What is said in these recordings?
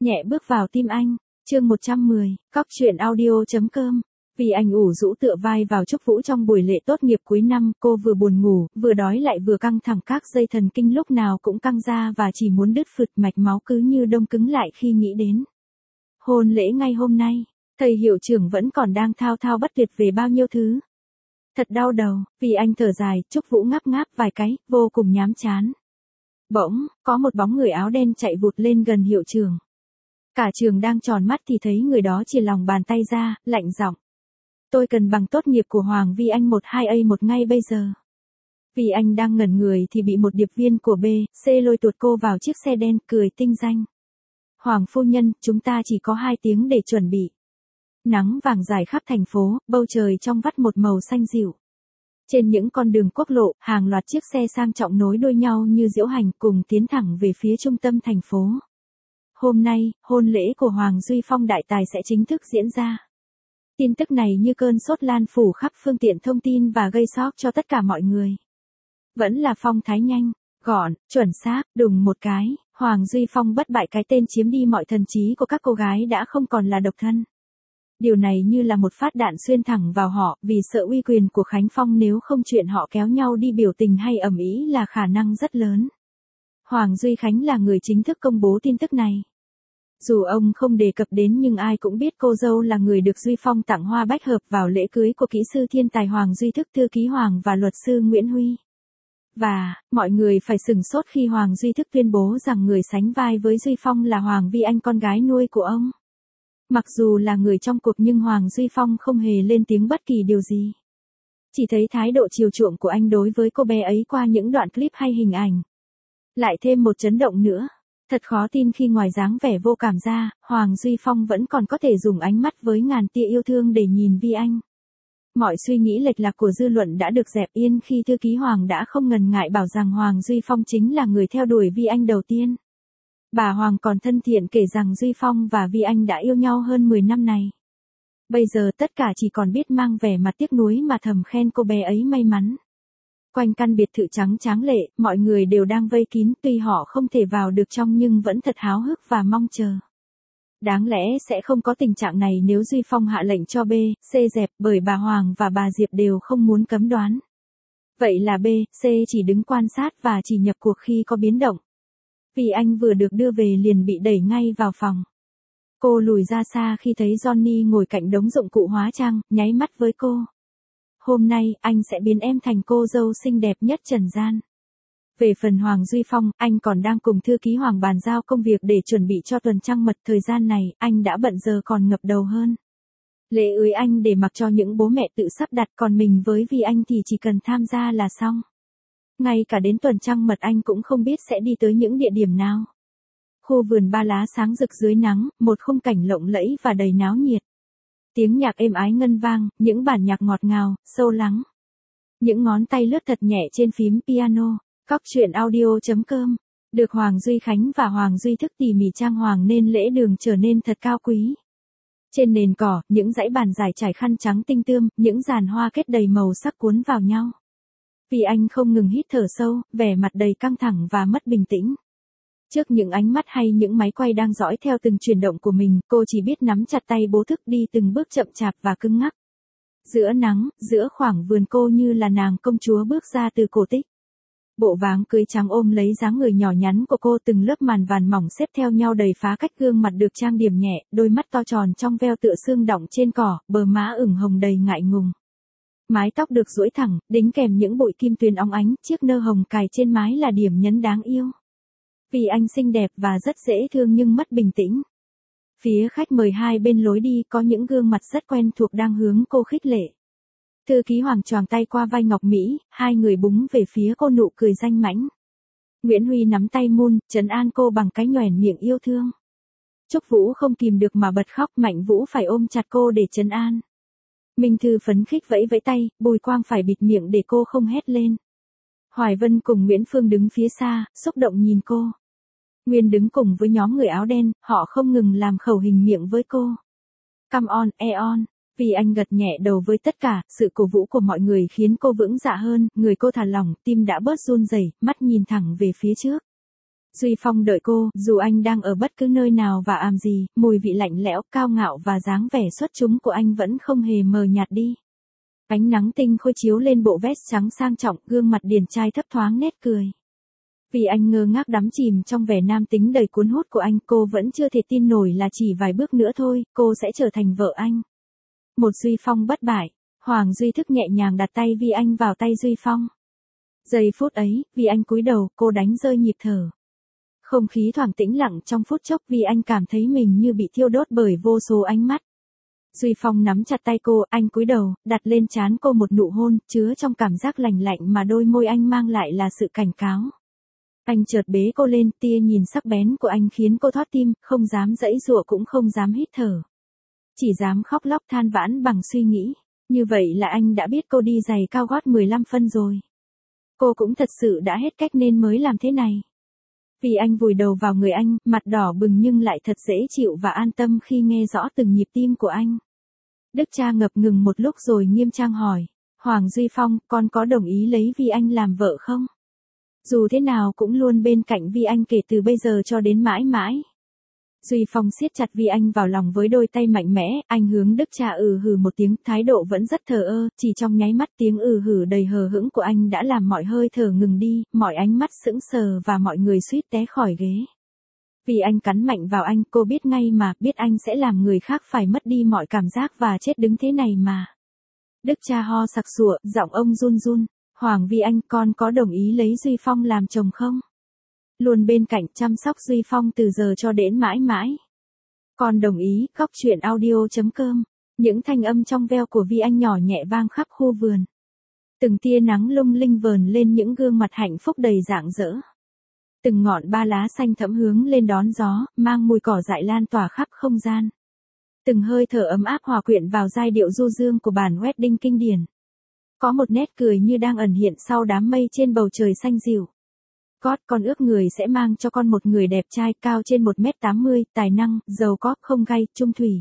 Nhẹ bước vào tim anh, chương 110, cóc truyện audio.com. Vì anh ủ rũ tựa vai vào Trúc Vũ trong buổi lễ tốt nghiệp cuối năm, cô vừa buồn ngủ, vừa đói lại vừa căng thẳng, các dây thần kinh lúc nào cũng căng ra và chỉ muốn đứt phượt, mạch máu cứ như đông cứng lại khi nghĩ đến hôn lễ ngay hôm nay. Thầy hiệu trưởng vẫn còn đang thao thao bất tuyệt về bao nhiêu thứ. Thật đau đầu, vì anh thở dài, Trúc Vũ ngáp ngáp vài cái, vô cùng nhám chán. Bỗng, có một bóng người áo đen chạy vụt lên gần hiệu trưởng. Cả trường đang tròn mắt thì thấy người đó chìa lòng bàn tay ra, lạnh giọng. Tôi cần bằng tốt nghiệp của Hoàng Vi Anh 12A1 ngay bây giờ. Vì anh đang ngẩn người thì bị một điệp viên của B, C lôi tuột cô vào chiếc xe đen, cười tinh danh. Hoàng phu nhân, chúng ta chỉ có 2 tiếng để chuẩn bị. Nắng vàng dài khắp thành phố, bầu trời trong vắt một màu xanh dịu. Trên những con đường quốc lộ, hàng loạt chiếc xe sang trọng nối đuôi nhau như diễu hành cùng tiến thẳng về phía trung tâm thành phố. Hôm nay, hôn lễ của Hoàng Duy Phong đại tài sẽ chính thức diễn ra. Tin tức này như cơn sốt lan phủ khắp phương tiện thông tin và gây sốc cho tất cả mọi người. Vẫn là phong thái nhanh, gọn, chuẩn xác, đùng một cái, Hoàng Duy Phong bất bại cái tên chiếm đi mọi thần trí của các cô gái đã không còn là độc thân. Điều này như là một phát đạn xuyên thẳng vào họ, vì sợ uy quyền của Khánh Phong nếu không chuyện họ kéo nhau đi biểu tình hay ầm ĩ là khả năng rất lớn. Hoàng Duy Khánh là người chính thức công bố tin tức này. Dù ông không đề cập đến nhưng ai cũng biết cô dâu là người được Duy Phong tặng hoa bách hợp vào lễ cưới của kỹ sư thiên tài Hoàng Duy Thức, thư ký Hoàng và luật sư Nguyễn Huy. Và, mọi người phải sửng sốt khi Hoàng Duy Thức tuyên bố rằng người sánh vai với Duy Phong là Hoàng Vi Anh, con gái nuôi của ông. Mặc dù là người trong cuộc nhưng Hoàng Duy Phong không hề lên tiếng bất kỳ điều gì. Chỉ thấy thái độ chiều chuộng của anh đối với cô bé ấy qua những đoạn clip hay hình ảnh. Lại thêm một chấn động nữa. Thật khó tin khi ngoài dáng vẻ vô cảm ra, Hoàng Duy Phong vẫn còn có thể dùng ánh mắt với ngàn tia yêu thương để nhìn Vi Anh. Mọi suy nghĩ lệch lạc của dư luận đã được dẹp yên khi thư ký Hoàng đã không ngần ngại bảo rằng Hoàng Duy Phong chính là người theo đuổi Vi Anh đầu tiên. Bà Hoàng còn thân thiện kể rằng Duy Phong và Vi Anh đã yêu nhau hơn 10 năm này. Bây giờ tất cả chỉ còn biết mang vẻ mặt tiếc nuối mà thầm khen cô bé ấy may mắn. Quanh căn biệt thự trắng tráng lệ, mọi người đều đang vây kín, tuy họ không thể vào được trong nhưng vẫn thật háo hức và mong chờ. Đáng lẽ sẽ không có tình trạng này nếu Duy Phong hạ lệnh cho B, C dẹp, bởi bà Hoàng và bà Diệp đều không muốn cấm đoán. Vậy là B, C chỉ đứng quan sát và chỉ nhập cuộc khi có biến động. Vì anh vừa được đưa về liền bị đẩy ngay vào phòng. Cô lùi ra xa khi thấy Johnny ngồi cạnh đống dụng cụ hóa trang, nháy mắt với cô. Hôm nay, anh sẽ biến em thành cô dâu xinh đẹp nhất trần gian. Về phần Hoàng Duy Phong, anh còn đang cùng thư ký Hoàng bàn giao công việc để chuẩn bị cho tuần trăng mật. Thời gian này, anh đã bận giờ còn ngập đầu hơn. Lễ cưới anh để mặc cho những bố mẹ tự sắp đặt, còn mình với Vi Anh thì chỉ cần tham gia là xong. Ngay cả đến tuần trăng mật anh cũng không biết sẽ đi tới những địa điểm nào. Khu vườn ba lá sáng rực dưới nắng, một khung cảnh lộng lẫy và đầy náo nhiệt. Tiếng nhạc êm ái ngân vang, những bản nhạc ngọt ngào, sâu lắng. Những ngón tay lướt thật nhẹ trên phím piano. Cóc truyện audio.com. Được Hoàng Duy Khánh và Hoàng Duy Thức tỉ mỉ trang hoàng nên lễ đường trở nên thật cao quý. Trên nền cỏ, những dãy bàn dài trải khăn trắng tinh tươm, những giàn hoa kết đầy màu sắc cuốn vào nhau. Vì anh không ngừng hít thở sâu, vẻ mặt đầy căng thẳng và mất bình tĩnh. Trước những ánh mắt hay những máy quay đang dõi theo từng chuyển động của mình, cô chỉ biết nắm chặt tay bố Thức đi từng bước chậm chạp và cứng ngắc. Giữa nắng, giữa khoảng vườn cô như là nàng công chúa bước ra từ cổ tích. Bộ váng cưới trắng ôm lấy dáng người nhỏ nhắn của cô, từng lớp màn vàn mỏng xếp theo nhau đầy phá cách, gương mặt được trang điểm nhẹ, đôi mắt to tròn trong veo tựa xương đọng trên cỏ, bờ má ửng hồng đầy ngại ngùng. Mái tóc được duỗi thẳng, đính kèm những bụi kim tuyền óng ánh, chiếc nơ hồng cài trên mái là điểm nhấn đáng yêu. Vì anh xinh đẹp và rất dễ thương nhưng mất bình tĩnh. Phía khách mời hai bên lối đi có những gương mặt rất quen thuộc đang hướng cô khích lệ. Thư ký Hoàng choàng tay qua vai Ngọc Mỹ, hai người búng về phía cô nụ cười danh mãnh. Nguyễn Huy nắm tay Moon, trấn an cô bằng cái nhoẻn miệng yêu thương. Trúc Vũ không kìm được mà bật khóc, Mạnh Vũ phải ôm chặt cô để trấn an. Minh Thư phấn khích vẫy vẫy tay, Bùi Quang phải bịt miệng để cô không hét lên. Hoài Vân cùng Nguyễn Phương đứng phía xa, xúc động nhìn cô. Nguyên đứng cùng với nhóm người áo đen, họ không ngừng làm khẩu hình miệng với cô. Come on, on. Vì anh gật nhẹ đầu với tất cả, sự cổ vũ của mọi người khiến cô vững dạ hơn, người cô thả lỏng, tim đã bớt run rẩy, mắt nhìn thẳng về phía trước. Duy Phong đợi cô, dù anh đang ở bất cứ nơi nào và làm gì, mùi vị lạnh lẽo, cao ngạo và dáng vẻ xuất chúng của anh vẫn không hề mờ nhạt đi. Ánh nắng tinh khôi chiếu lên bộ vest trắng sang trọng, gương mặt điển trai thấp thoáng nét cười. Vì anh ngơ ngác đắm chìm trong vẻ nam tính đầy cuốn hút của anh, cô vẫn chưa thể tin nổi là chỉ vài bước nữa thôi, cô sẽ trở thành vợ anh. Một Duy Phong bất bại. Hoàng Duy Thức nhẹ nhàng đặt tay Vi Anh vào tay Duy Phong. Giây phút ấy, Vi Anh cúi đầu, cô đánh rơi nhịp thở. Không khí thoảng tĩnh lặng trong phút chốc, Vi Anh cảm thấy mình như bị thiêu đốt bởi vô số ánh mắt. Duy Phong nắm chặt tay cô, anh cúi đầu, đặt lên trán cô một nụ hôn, chứa trong cảm giác lành lạnh mà đôi môi anh mang lại là sự cảnh cáo. Anh chợt bế cô lên, tia nhìn sắc bén của anh khiến cô thót tim, không dám giãy giụa cũng không dám hít thở. Chỉ dám khóc lóc than vãn bằng suy nghĩ. Như vậy là anh đã biết cô đi giày cao gót 15 phân rồi. Cô cũng thật sự đã hết cách nên mới làm thế này. Vì anh vùi đầu vào người anh, mặt đỏ bừng nhưng lại thật dễ chịu và an tâm khi nghe rõ từng nhịp tim của anh. Đức cha ngập ngừng một lúc rồi nghiêm trang hỏi. Hoàng Duy Phong, con có đồng ý lấy Vi Anh làm vợ không? Dù thế nào cũng luôn bên cạnh Vi Anh kể từ bây giờ cho đến mãi mãi. Duy Phong siết chặt Vi Anh vào lòng với đôi tay mạnh mẽ, anh hướng Đức cha hừ một tiếng, thái độ vẫn rất thờ ơ, chỉ trong nháy mắt tiếng hừ đầy hờ hững của anh đã làm mọi hơi thở ngừng đi, mọi ánh mắt sững sờ và mọi người suýt té khỏi ghế. Vì anh cắn mạnh vào anh, cô biết ngay mà, biết anh sẽ làm người khác phải mất đi mọi cảm giác và chết đứng thế này mà. Đức cha ho sặc sụa, giọng ông run run. Hoàng Vi Anh, con có đồng ý lấy Duy Phong làm chồng không? Luôn bên cạnh chăm sóc Duy Phong từ giờ cho đến mãi mãi. Con đồng ý. Góc truyện audio.com. Những thanh âm trong veo của Vi Anh nhỏ nhẹ vang khắp khu vườn. Từng tia nắng lung linh vờn lên những gương mặt hạnh phúc đầy rạng rỡ. Từng ngọn ba lá xanh thẫm hướng lên đón gió, mang mùi cỏ dại lan tỏa khắp không gian. Từng hơi thở ấm áp hòa quyện vào giai điệu du dương của bản wedding kinh điển. Có một nét cười như đang ẩn hiện sau đám mây trên bầu trời xanh dịu. Con ước người sẽ mang cho con một người đẹp trai cao trên 1m80, tài năng, giàu có, không gay, trung thủy.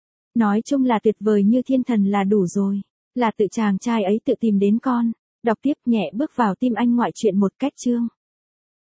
Nói chung là tuyệt vời như thiên thần là đủ rồi. Là tự chàng trai ấy tự tìm đến con. Đọc tiếp nhẹ bước vào tim anh ngoại truyện một cách chương.